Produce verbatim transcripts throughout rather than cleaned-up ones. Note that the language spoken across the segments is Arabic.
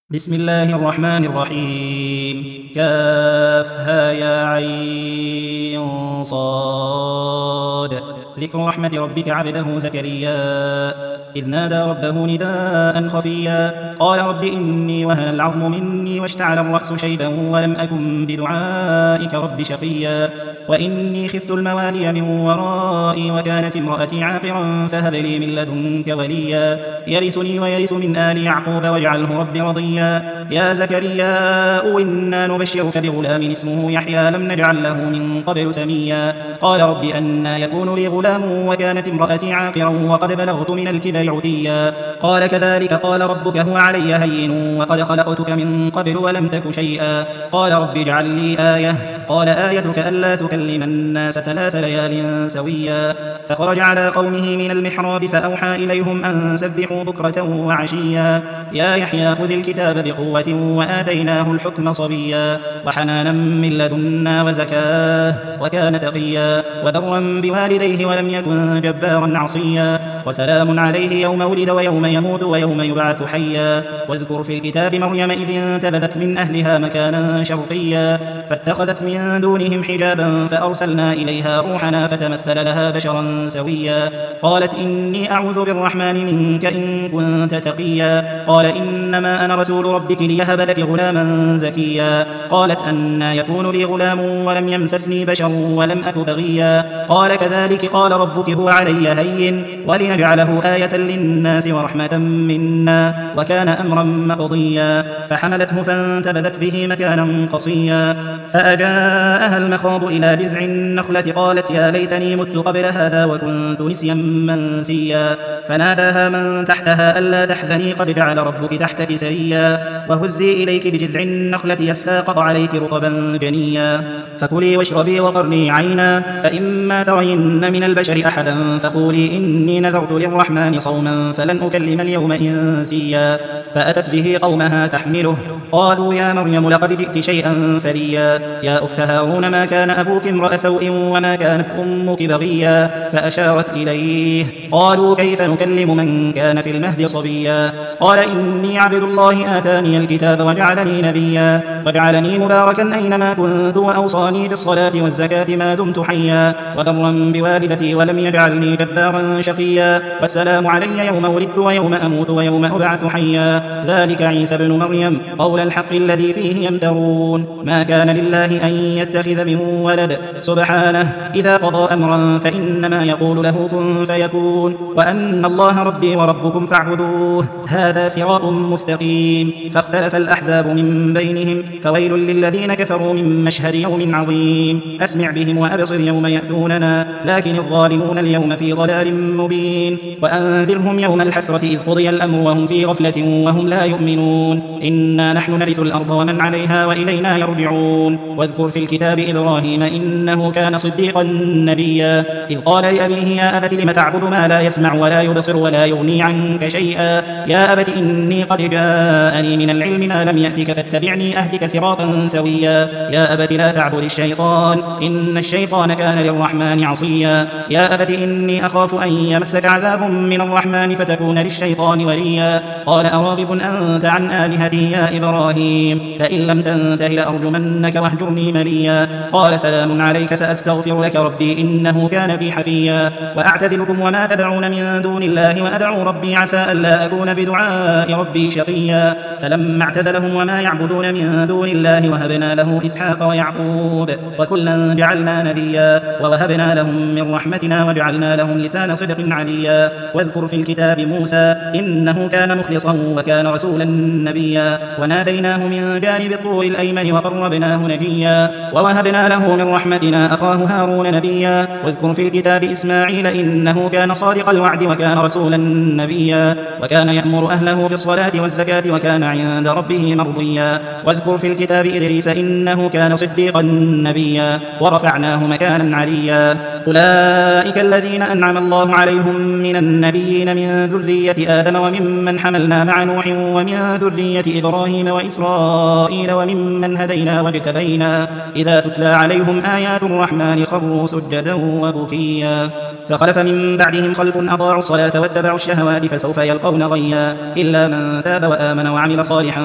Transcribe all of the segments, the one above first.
بسم الله الرحمن الرحيم. كافها يا عين صاد. ذكر رحمة ربك عبده زكريا إذ نادى ربه نداء خفيا قال رب إني وهن العظم مني واشتعل الرأس شيبا ولم أكن بدعائك رب شقيا وإني خفت الموالي من ورائي وكانت امرأتي عاقرا فهب لي من لدنك وليا يرثني ويرث من آل يعقوب واجعله رب رضيا يا زكريا إنا نبشرك بغلام اسمه يحيى لم نجعل له من قبل سميا قال رب أنى يكون لي غلام وكانت امرأتي عاقرا وقد بلغت من الكبر عتيا قال كذلك قال ربك هو علي هين وقد خلقتك من قبل ولم تك شيئا قال رب اجعل لي آية قال آيتك ألا تكلم الناس ثلاث ليال سويا فخرج على قومه من المحراب فأوحى إليهم أن سبحوا بكرة وعشيا يا يحيى خذ الكتاب بقوة وآتيناه الحكم صبيا وحنانا من لدنا وزكاه وكان تقيا وبرا بوالديه ولم يكن جبارا عصيا وسلام عليه يوم ولد ويوم يموت ويوم يبعث حيا واذكر في الكتاب مريم إذ انتبذت من أهلها مكانا شرقيا فاتخذت من دونهم حجابا فأرسلنا إليها روحنا فتمثل لها بشرا سويا قالت إني أعوذ بالرحمن منك إن كنت تقيا قال إنما أنا رسول ربك ليهب لك غلاما زكيا قالت أنى يكون لي غلام ولم يمسسني بشر ولم أك بغيا قال كذلك قال ربك هو علي هين ولنجعله آية للناس ورحمة منا وكان أمرا مقضيا فحملته فانتبذت به مكانا قصيا فأجاءها المخاض إلى جذع النخلة قالت يا ليتني مت قبل هذا وكنت نسيا منسيا فناداها من تحتها ألا تحزني قد جعل ربك تحتك سريا وهزي إليك بجذع النخلة يساقط عليك رطبا جنيا فكلي واشربي وقرني عينا فإما ترين من البشر أحدا فقولي إني نذرت للرحمن صوما فلن أكلم اليوم إنسيا فأتت به قومها تحمله قالوا يا مريم لقد جئت شيئا فريا يا أخت هارون ما كان أبوك امرأ سوء وما كانت أمك بغيا فأشارت إليه قالوا كيف نكلم من كان في المهد صبيا قال إني عبد الله آتاني الكتاب وجعلني نبيا وجعلني مباركا أينما كنت وأوصاني بالصلاة والزكاة ما دمت حيا وبرا بوالدتي ولم يجعلني جبارا شقيا والسلام علي يوم ولدت ويوم أموت ويوم أبعث حيا ذلك عيسى بن مريم قول الحق الذي فيه يمترون ما كان لله أن يتخذ من ولد سبحانه إذا قضى أمرا فإنما يقول له كن فيكون وأن الله ربي وربكم فاعبدوه هذا صراط مستقيم فاختلف الأحزاب من بينهم فويل للذين كفروا من مشهد يوم عظيم أسمع بهم وأبصر يوم يأتوننا لكن الظالمون اليوم في ضلال مبين وأنذرهم يوم الحسرة إذ قضي الأمر وهم في غفلة وهم لا يؤمنون إنا نحن نرث الأرض ومن عليها وإلينا يرجعون واذكر في الكتاب إبراهيم إنه كان صديقا نبيا إذ قال لأبيه يا أبت لم تعبد ما لا يسمع ولا يبصر ولا يغني عنك شيئا يا أبت إني قد جاءني من العلم ما لم يأتك فاتبعني أهدك صراطا سويا يا أبت لا تعبد الشيطان إن الشيطان كان للرحمن عصيا يا أبت إني أخاف أن يمسك عذاب من الرحمن فتكون للشيطان وليا قال أراغب أنت عن آلهتي يا إبراهيم لئن لم تنته لأرجمنك واهجرني مليا قال سلام عليك سأستغفر لك ربي إنه كان بي حفيا وأعتزلكم وما تدعون من دون الله وأدعو ربي عسى ألا أكون بدعاء ربي شقيا فلما اعتزلهم وما يعبدون من دون الله وهبنا له إسحاق ويعقوب وكلا جعلنا نبيا ووهبنا لهم من رحمتنا وجعلنا لهم لسان صدق عليا واذكر في الكتاب موسى إنه كان مخلصا وكان رسولا نبيا وناديناه من جانب الطور الأيمن وقربناه نجيا ووهبنا له من رحمتنا أخاه هارون نبيا واذكر في الكتاب إسماعيل إنه كان صادق الوعد وكان رسولا نبيا وكان يأمر أهله بالصلاة والزكاة وكان عند ربه مرضيا واذكر في الكتاب إدريس إنه كان صديقا نبيا ورفعناه مكانا عليا أولئك الذين أنعم الله عليهم من النبيين من ذرية آدم وممن حملنا مع نوح ومن ذرية إبراهيم وإسرائيل وممن هدينا واجتبينا إذا تتلى عليهم آيات الرحمن خروا سجدا وبكيا فخلف من بعدهم خلف أضاعوا الصلاة واتبعوا الشهوات فسوف يلقون غيا إلا من تاب وآمن وعمل صالحا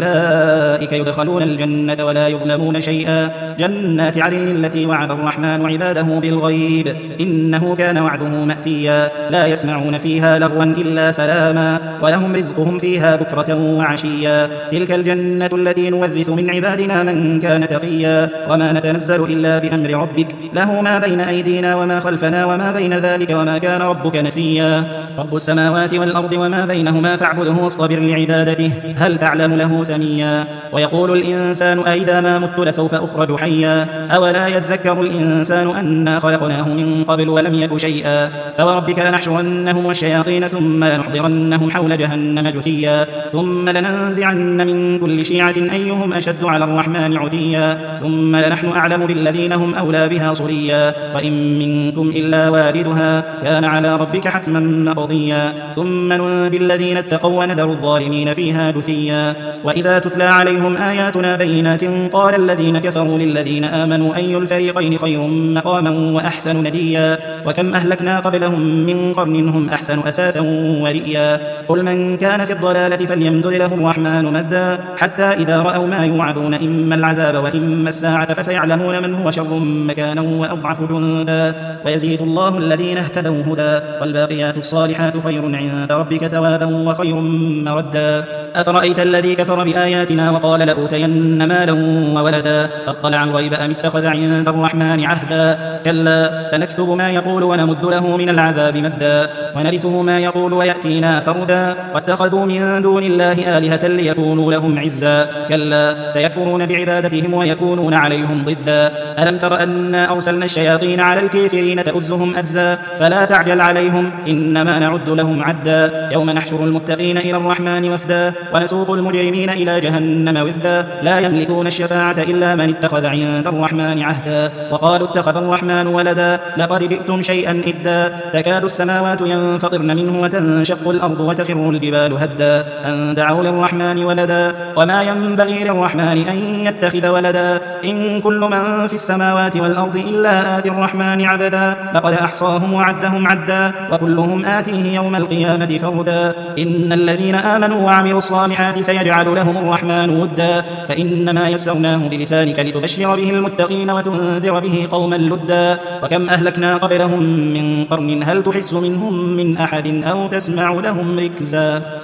فأولئك يدخلون الجنة ولا يظلمون شيئا جنات عدن التي وعد الرحمن عباده بالغيب إنه كان وعده مأتيا لا يسمعون فيها لغوا إلا سلاما ولهم رزقهم فيها بكرة وعشيا تلك الجنة التي نورث من عبادنا من كان تقيا وما نتنزل إلا بأمر ربك له ما بين أيدينا وما خلفنا وما بين ذلك وما كان ربك نسيا رب السماوات والأرض وما بينهما فاعبده واصطبر لعبادته هل تعلم له سميا ويقول الإنسان أئذا ما مت لسوف أخرج حيا أولا يذكر الإنسان أنا خلقناه من قبل ولم يك شيئا فوربك لنحشرنهم والشياطين ثم لنحضرنهم حول جهنم جثيا ثم لننزعن من كل شيعة أيهم أشد على الرحمن عتيا ثم لنحن أعلم بالذين هم أولى بها صليا وإن منكم إلا واردها كان على ربك حتما مقضيا ثم ننجي الذين اتقوا ونذر الظالمين فيها جثيا وإذا تتلى عليهم آياتنا بينات قال الذين كفروا للذين آمنوا أي الفريقين خير مقاما وأحسن نديا وكم أهلكنا قبلهم من قرن هم أحسن أثاثا ورئيا قل من كان في الضلالة فليمدد له الرحمن مدا حتى إذا رأوا ما يوعدون إما العذاب وإما الساعة فسيعلمون من هو شر مكانا وأضعف جندا ويزيد الله الذين اهتدوا هدى والباقيات الصالحات خير عند ربك ثوابا وخير مردا أفرأيت الذي كفر بآياتنا وقال لأوتين مالا وولدا أطلع الغيب أم اتخذ عند الرحمن عهدا كلا سنكتب ما يقول ونمد له من العذاب مدا ونرثه ما يقول ويأتينا فردا واتخذوا من دون الله آلهة ليكونوا لهم عزا كلا سيكفرون بعبادتهم ويكونون عليهم ضدا ألم تر أنا أرسلنا الشياطين على الكافرين تؤزهم أزا فلا تعجل عليهم إنما نعد لهم عدا يوم نحشر المتقين إلى الرحمن وفدا ونسوق المجرمين إلى جهنم وذدا لا يملكون الشفاعة إلا من اتخذ عند الرحمن عهدا وقالوا اتخذ الرحمن ولدا لقد جئتم شيئا إدا تكاد السماوات ينفطرن منه وتنشق الأرض وتخر الجبال هدا أن دعوا للرحمن ولدا وما ينبغي للرحمن أن يتخذ ولدا إن كل من في السماوات والأرض إلا آتي الرحمن عبدا لقد أحصاهم وعدهم عدا وكلهم آتيه يوم القيامة فردا إن الذين آمنوا وعملوا الصالحات سيجعل لهم الرحمن ودا فإنما يسرناه بلسانك لتبشر به المتقين وتنذر به قوما لدا وكم أهلكنا قبلهم من قرن هل تحس منهم من أحد أو تسمع لهم ركزا